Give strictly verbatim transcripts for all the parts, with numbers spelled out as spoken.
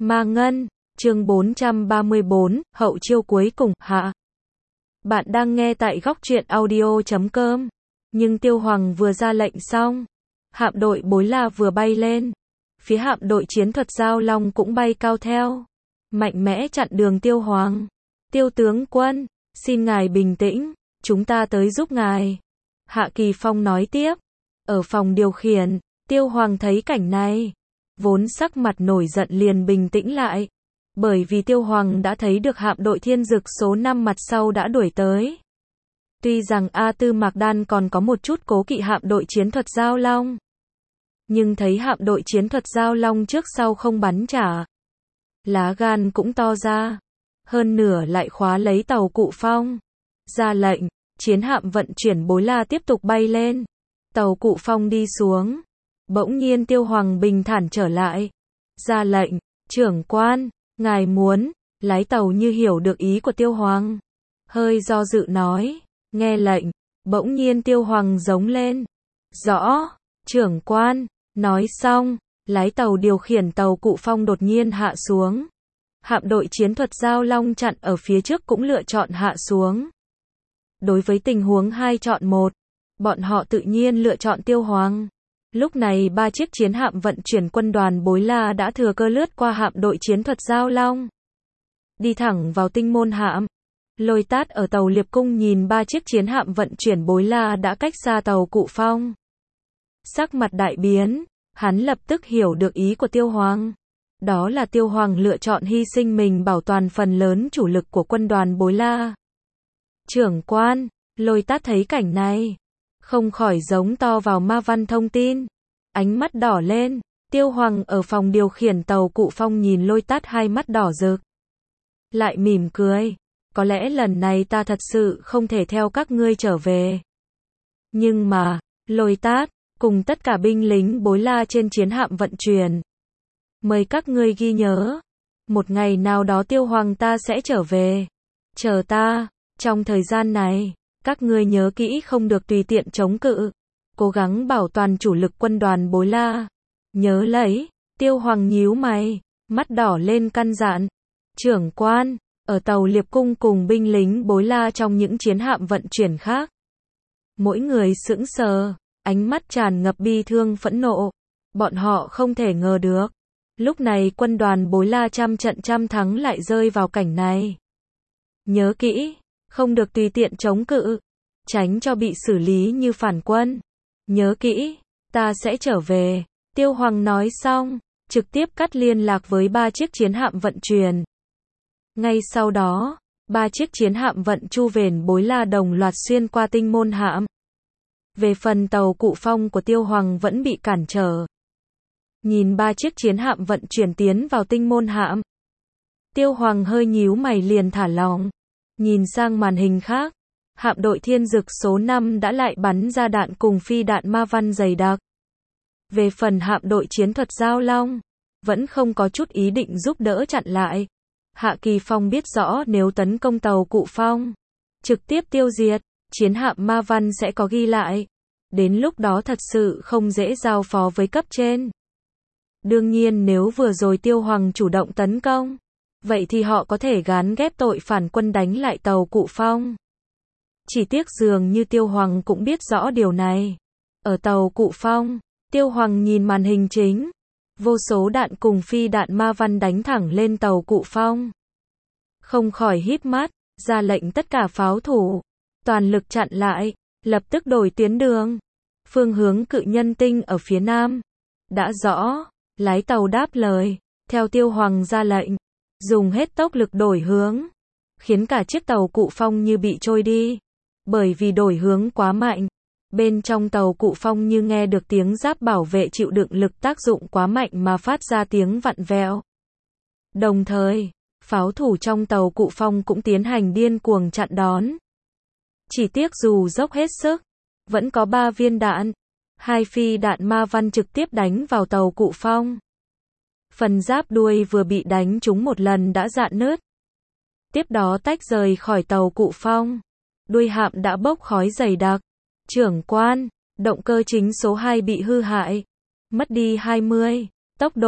Ma Ngân, chương bốn trăm ba mươi bốn, hậu chiêu cuối cùng, hạ. Bạn đang nghe tại góc truyện audio chấm com. Nhưng Tiêu Hoàng vừa ra lệnh xong, hạm đội Bối La vừa bay lên. Phía hạm đội chiến thuật Giao Long cũng bay cao theo. Mạnh mẽ chặn đường Tiêu Hoàng. Tiêu tướng quân, xin ngài bình tĩnh, chúng ta tới giúp ngài. Hạ Kỳ Phong nói tiếp. Ở phòng điều khiển, Tiêu Hoàng thấy cảnh này. Vốn sắc mặt nổi giận liền bình tĩnh lại. Bởi vì Tiêu Hoàng đã thấy được hạm đội Thiên Dực số năm mặt sau đã đuổi tới. Tuy rằng A Tư Mạc Đan còn có một chút cố kỵ hạm đội chiến thuật Giao Long. Nhưng thấy hạm đội chiến thuật Giao Long trước sau không bắn trả. Lá gan cũng to ra. Hơn nửa lại khóa lấy tàu Cụ Phong. Ra lệnh, chiến hạm vận chuyển Bối La tiếp tục bay lên. Tàu Cụ Phong đi xuống. Bỗng nhiên Tiêu Hoàng bình thản trở lại. Ra lệnh, trưởng quan, ngài muốn, lái tàu như hiểu được ý của Tiêu Hoàng. Hơi do dự nói, nghe lệnh, bỗng nhiên Tiêu Hoàng giống lên. Rõ, trưởng quan, nói xong, lái tàu điều khiển tàu Cụ Phong đột nhiên hạ xuống. Hạm đội chiến thuật Giao Long chặn ở phía trước cũng lựa chọn hạ xuống. Đối với tình huống hai chọn một, bọn họ tự nhiên lựa chọn Tiêu Hoàng. Lúc này ba chiếc chiến hạm vận chuyển quân đoàn Bối La đã thừa cơ lướt qua hạm đội chiến thuật Giao Long. Đi thẳng vào tinh môn hạm. Lôi Tát ở tàu Liệp Cung nhìn ba chiếc chiến hạm vận chuyển Bối La đã cách xa tàu Cụ Phong. Sắc mặt đại biến, hắn lập tức hiểu được ý của Tiêu Hoàng. Đó là Tiêu Hoàng lựa chọn hy sinh mình bảo toàn phần lớn chủ lực của quân đoàn Bối La. Trưởng quan, Lôi Tát thấy cảnh này. Không khỏi giống to vào ma văn thông tin. Ánh mắt đỏ lên. Tiêu Hoàng ở phòng điều khiển tàu Cụ Phong nhìn Lôi Tát hai mắt đỏ rực. Lại mỉm cười. Có lẽ lần này ta thật sự không thể theo các ngươi trở về. Nhưng mà, Lôi Tát, cùng tất cả binh lính Bối La trên chiến hạm vận chuyển. Mời các ngươi ghi nhớ. Một ngày nào đó Tiêu Hoàng ta sẽ trở về. Chờ ta, trong thời gian này. Các ngươi nhớ kỹ không được tùy tiện chống cự. Cố gắng bảo toàn chủ lực quân đoàn Bối La. Nhớ lấy. Tiêu Hoàng nhíu mày. Mắt đỏ lên căn dặn. Trưởng quan. Ở tàu Liệp Cung cùng binh lính Bối La trong những chiến hạm vận chuyển khác. Mỗi người sững sờ. Ánh mắt tràn ngập bi thương phẫn nộ. Bọn họ không thể ngờ được. Lúc này quân đoàn Bối La trăm trận trăm thắng lại rơi vào cảnh này. Nhớ kỹ. Không được tùy tiện chống cự. Tránh cho bị xử lý như phản quân. Nhớ kỹ. Ta sẽ trở về. Tiêu Hoàng nói xong. Trực tiếp cắt liên lạc với ba chiếc chiến hạm vận chuyển. Ngay sau đó. Ba chiếc chiến hạm vận chu vền Bối La đồng loạt xuyên qua tinh môn hạm. Về phần tàu Cụ Phong của Tiêu Hoàng vẫn bị cản trở. Nhìn ba chiếc chiến hạm vận chuyển tiến vào tinh môn hạm. Tiêu Hoàng hơi nhíu mày liền thả lỏng. Nhìn sang màn hình khác, hạm đội Thiên Dực số năm đã lại bắn ra đạn cùng phi đạn ma văn dày đặc. Về phần hạm đội chiến thuật Giao Long, vẫn không có chút ý định giúp đỡ chặn lại. Hạ Kỳ Phong biết rõ nếu tấn công tàu Cụ Phong, trực tiếp tiêu diệt, chiến hạm ma văn sẽ có ghi lại. Đến lúc đó thật sự không dễ giao phó với cấp trên. Đương nhiên nếu vừa rồi Tiêu Hoàng chủ động tấn công, vậy thì họ có thể gán ghép tội phản quân đánh lại tàu Cụ Phong. Chỉ tiếc dường như Tiêu Hoàng cũng biết rõ điều này. Ở tàu Cụ Phong, Tiêu Hoàng nhìn màn hình chính. Vô số đạn cùng phi đạn ma văn đánh thẳng lên tàu Cụ Phong. Không khỏi híp mắt, ra lệnh tất cả pháo thủ. Toàn lực chặn lại, lập tức đổi tuyến đường. Phương hướng Cự Nhân Tinh ở phía nam. Đã rõ, lái tàu đáp lời, theo Tiêu Hoàng ra lệnh. Dùng hết tốc lực đổi hướng, khiến cả chiếc tàu Cụ Phong như bị trôi đi. Bởi vì đổi hướng quá mạnh, bên trong tàu Cụ Phong như nghe được tiếng giáp bảo vệ chịu đựng lực tác dụng quá mạnh mà phát ra tiếng vặn vẹo. Đồng thời, pháo thủ trong tàu Cụ Phong cũng tiến hành điên cuồng chặn đón. Chỉ tiếc dù dốc hết sức, vẫn có ba viên đạn, hai phi đạn ma văn trực tiếp đánh vào tàu Cụ Phong. Phần giáp đuôi vừa bị đánh trúng một lần đã rạn nứt. Tiếp đó tách rời khỏi tàu Cụ Phong. Đuôi hạm đã bốc khói dày đặc. Trưởng quan, động cơ chính số hai bị hư hại. Mất đi hai mươi. Tốc độ,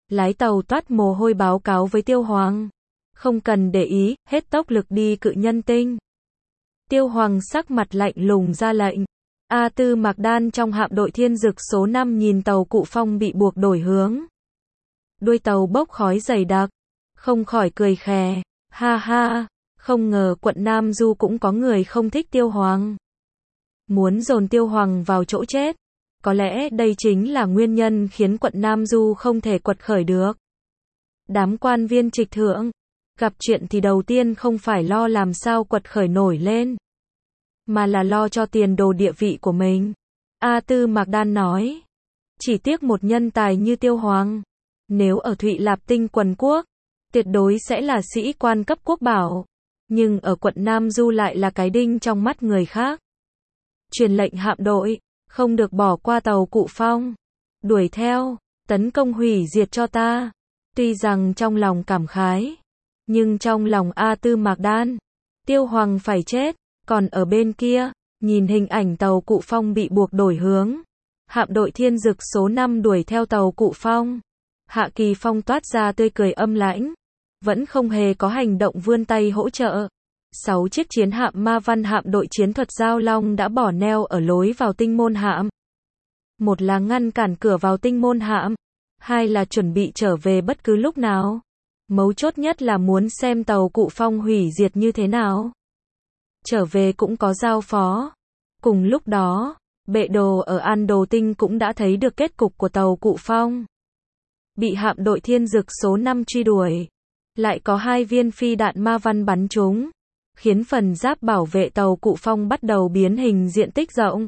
Lái tàu toát mồ hôi báo cáo với Tiêu Hoàng. Không cần để ý, hết tốc lực đi cự nhân tinh. Tiêu Hoàng sắc mặt lạnh lùng ra lệnh. A Tư Mạc Đan trong hạm đội Thiên Dực số năm nhìn tàu Cụ Phong bị buộc đổi hướng. Đuôi tàu bốc khói dày đặc. Không khỏi cười khè. Ha ha, không ngờ quận Nam Du cũng có người không thích Tiêu Hoàng. Muốn dồn Tiêu Hoàng vào chỗ chết. Có lẽ đây chính là nguyên nhân khiến quận Nam Du không thể quật khởi được. Đám quan viên trịch thượng, gặp chuyện thì đầu tiên không phải lo làm sao quật khởi nổi lên, mà là lo cho tiền đồ địa vị của mình. A Tư Mạc Đan nói, chỉ tiếc một nhân tài như Tiêu Hoàng, nếu ở Thụy Lạp Tinh quần quốc, tuyệt đối sẽ là sĩ quan cấp quốc bảo, nhưng ở quận Nam Du lại là cái đinh trong mắt người khác. Truyền lệnh hạm đội, không được bỏ qua tàu Cụ Phong, đuổi theo, tấn công hủy diệt cho ta. Tuy rằng trong lòng cảm khái, nhưng trong lòng A Tư Mạc Đan, Tiêu Hoàng phải chết. Còn ở bên kia, nhìn hình ảnh tàu Cụ Phong bị buộc đổi hướng. Hạm đội Thiên Dực số năm đuổi theo tàu Cụ Phong. Hạ Kỳ Phong toát ra tươi cười âm lãnh, vẫn không hề có hành động vươn tay hỗ trợ. Sáu chiếc chiến hạm Ma Văn hạm đội chiến thuật Giao Long đã bỏ neo ở lối vào tinh môn hạm. Một là ngăn cản cửa vào tinh môn hạm, hai là chuẩn bị trở về bất cứ lúc nào. Mấu chốt nhất là muốn xem tàu Cụ Phong hủy diệt như thế nào. Trở về cũng có giao phó. Cùng lúc đó, Bệ Đồ ở An Đồ Tinh cũng đã thấy được kết cục của tàu Cụ Phong. Bị hạm đội Thiên Dực số năm truy đuổi. Lại có hai viên phi đạn Ma Văn bắn trúng, khiến phần giáp bảo vệ tàu Cụ Phong bắt đầu biến hình diện tích rộng.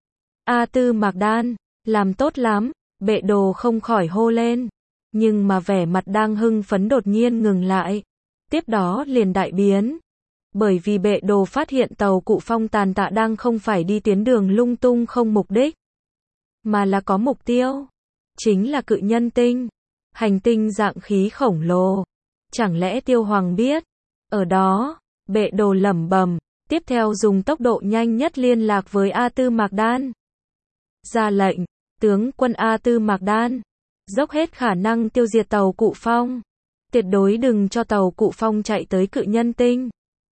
A Tư Mạc Đan, làm tốt lắm, Bệ Đồ không khỏi hô lên. Nhưng mà vẻ mặt đang hưng phấn đột nhiên ngừng lại. Tiếp đó liền đại biến. Bởi vì Bệ Đồ phát hiện tàu Cụ Phong tàn tạ đang không phải đi tuyến đường lung tung không mục đích, mà là có mục tiêu. Chính là cự nhân tinh. Hành tinh dạng khí khổng lồ. Chẳng lẽ Tiêu Hoàng biết? Ở đó, Bệ Đồ lẩm bẩm, tiếp theo dùng tốc độ nhanh nhất liên lạc với A Tư Mạc Đan. Ra lệnh, tướng quân A Tư Mạc Đan, dốc hết khả năng tiêu diệt tàu Cụ Phong. Tuyệt đối đừng cho tàu Cụ Phong chạy tới cự nhân tinh.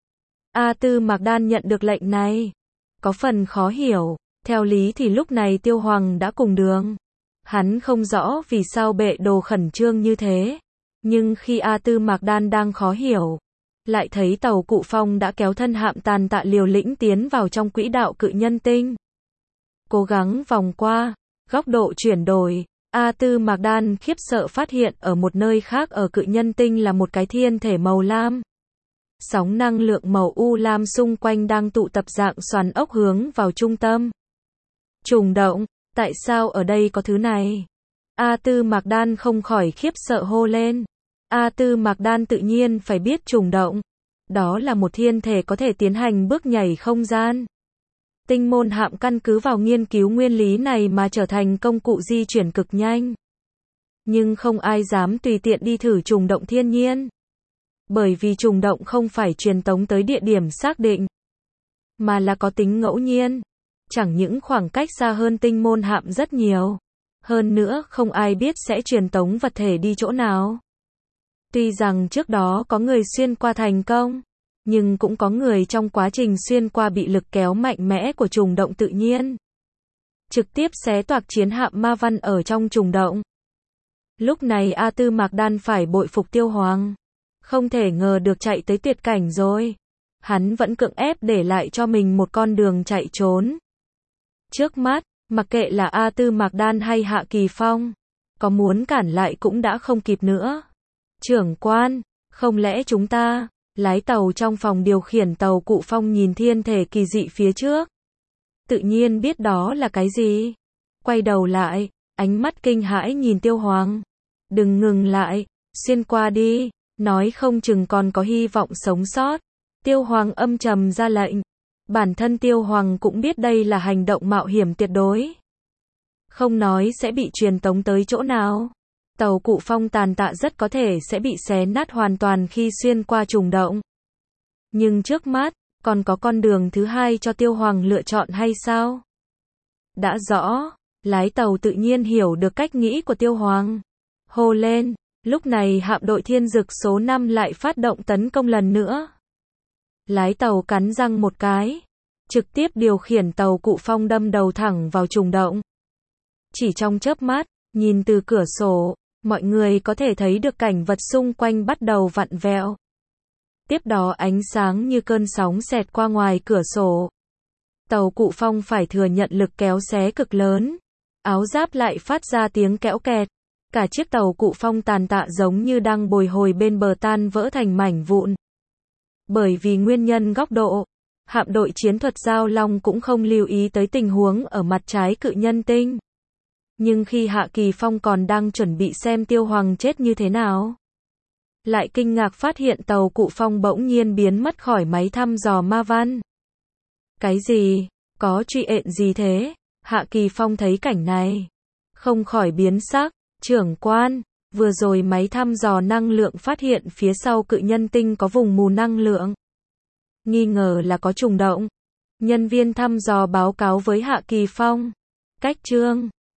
A Tư Mạc Đan nhận được lệnh này, có phần khó hiểu. Theo lý thì lúc này Tiêu Hoàng đã cùng đường. Hắn không rõ vì sao Bệ Đồ khẩn trương như thế. Nhưng khi A Tư Mạc Đan đang khó hiểu, lại thấy tàu Cụ Phong đã kéo thân hạm tàn tạ liều lĩnh tiến vào trong quỹ đạo cự nhân tinh. Cố gắng vòng qua, góc độ chuyển đổi, A Tư Mạc Đan khiếp sợ phát hiện ở một nơi khác ở cự nhân tinh là một cái thiên thể màu lam. Sóng năng lượng màu u lam xung quanh đang tụ tập dạng xoắn ốc hướng vào trung tâm. Trùng động, tại sao ở đây có thứ này? A Tư Mạc Đan không khỏi khiếp sợ hô lên. A Tư Mạc Đan tự nhiên phải biết trùng động. Đó là một thiên thể có thể tiến hành bước nhảy không gian. Tinh môn hạm căn cứ vào nghiên cứu nguyên lý này mà trở thành công cụ di chuyển cực nhanh. Nhưng không ai dám tùy tiện đi thử trùng động thiên nhiên. Bởi vì trùng động không phải truyền tống tới địa điểm xác định, mà là có tính ngẫu nhiên. Chẳng những khoảng cách xa hơn tinh môn hạm rất nhiều. Hơn nữa không ai biết sẽ truyền tống vật thể đi chỗ nào. Tuy rằng trước đó có người xuyên qua thành công, nhưng cũng có người trong quá trình xuyên qua bị lực kéo mạnh mẽ của trùng động tự nhiên trực tiếp xé toạc chiến hạm Ma Văn ở trong trùng động. Lúc này A Tư Mạc Đan phải bội phục Tiêu Hoàng. Không thể ngờ được chạy tới tuyệt cảnh rồi. Hắn vẫn cưỡng ép để lại cho mình một con đường chạy trốn. Trước mắt, mặc kệ là A Tư Mạc Đan hay Hạ Kỳ Phong, có muốn cản lại cũng đã không kịp nữa. Trưởng quan, không lẽ chúng ta, lái tàu trong phòng điều khiển tàu Cụ Phong nhìn thiên thể kỳ dị phía trước. Tự nhiên biết đó là cái gì. Quay đầu lại, ánh mắt kinh hãi nhìn Tiêu Hoàng. Đừng ngừng lại, xuyên qua đi, nói không chừng còn có hy vọng sống sót. Tiêu Hoàng âm trầm ra lệnh. Bản thân Tiêu Hoàng cũng biết đây là hành động mạo hiểm tuyệt đối. Không nói sẽ bị truyền tống tới chỗ nào. Tàu Cụ Phong tàn tạ rất có thể sẽ bị xé nát hoàn toàn khi xuyên qua trùng động. Nhưng trước mắt, còn có con đường thứ hai cho Tiêu Hoàng lựa chọn hay sao? Đã rõ, lái tàu tự nhiên hiểu được cách nghĩ của Tiêu Hoàng. hô lên. Lúc này hạm đội Thiên Dực số năm lại phát động tấn công lần nữa. Lái tàu cắn răng một cái, trực tiếp điều khiển tàu Cụ Phong đâm đầu thẳng vào trùng động. Chỉ trong chớp mắt, nhìn từ cửa sổ, mọi người có thể thấy được cảnh vật xung quanh bắt đầu vặn vẹo. Tiếp đó ánh sáng như cơn sóng xẹt qua ngoài cửa sổ. Tàu Cụ Phong phải thừa nhận lực kéo xé cực lớn. Áo giáp lại phát ra tiếng kẽo kẹt. Cả chiếc tàu Cụ Phong tàn tạ giống như đang bồi hồi bên bờ tan vỡ thành mảnh vụn. Bởi vì nguyên nhân góc độ, hạm đội chiến thuật Giao Long cũng không lưu ý tới tình huống ở mặt trái cự nhân tinh. Nhưng khi Hạ Kỳ Phong còn đang chuẩn bị xem Tiêu Hoàng chết như thế nào, lại kinh ngạc phát hiện tàu Cụ Phong bỗng nhiên biến mất khỏi máy thăm dò ma văn. Cái gì? Có truy ện gì thế? Hạ Kỳ Phong thấy cảnh này, không khỏi biến sắc. Trưởng quan, vừa rồi máy thăm dò năng lượng phát hiện phía sau cự nhân tinh có vùng mù năng lượng. Nghi ngờ là có trùng động. Nhân viên thăm dò báo cáo với Hạ Kỳ Phong. Cách chương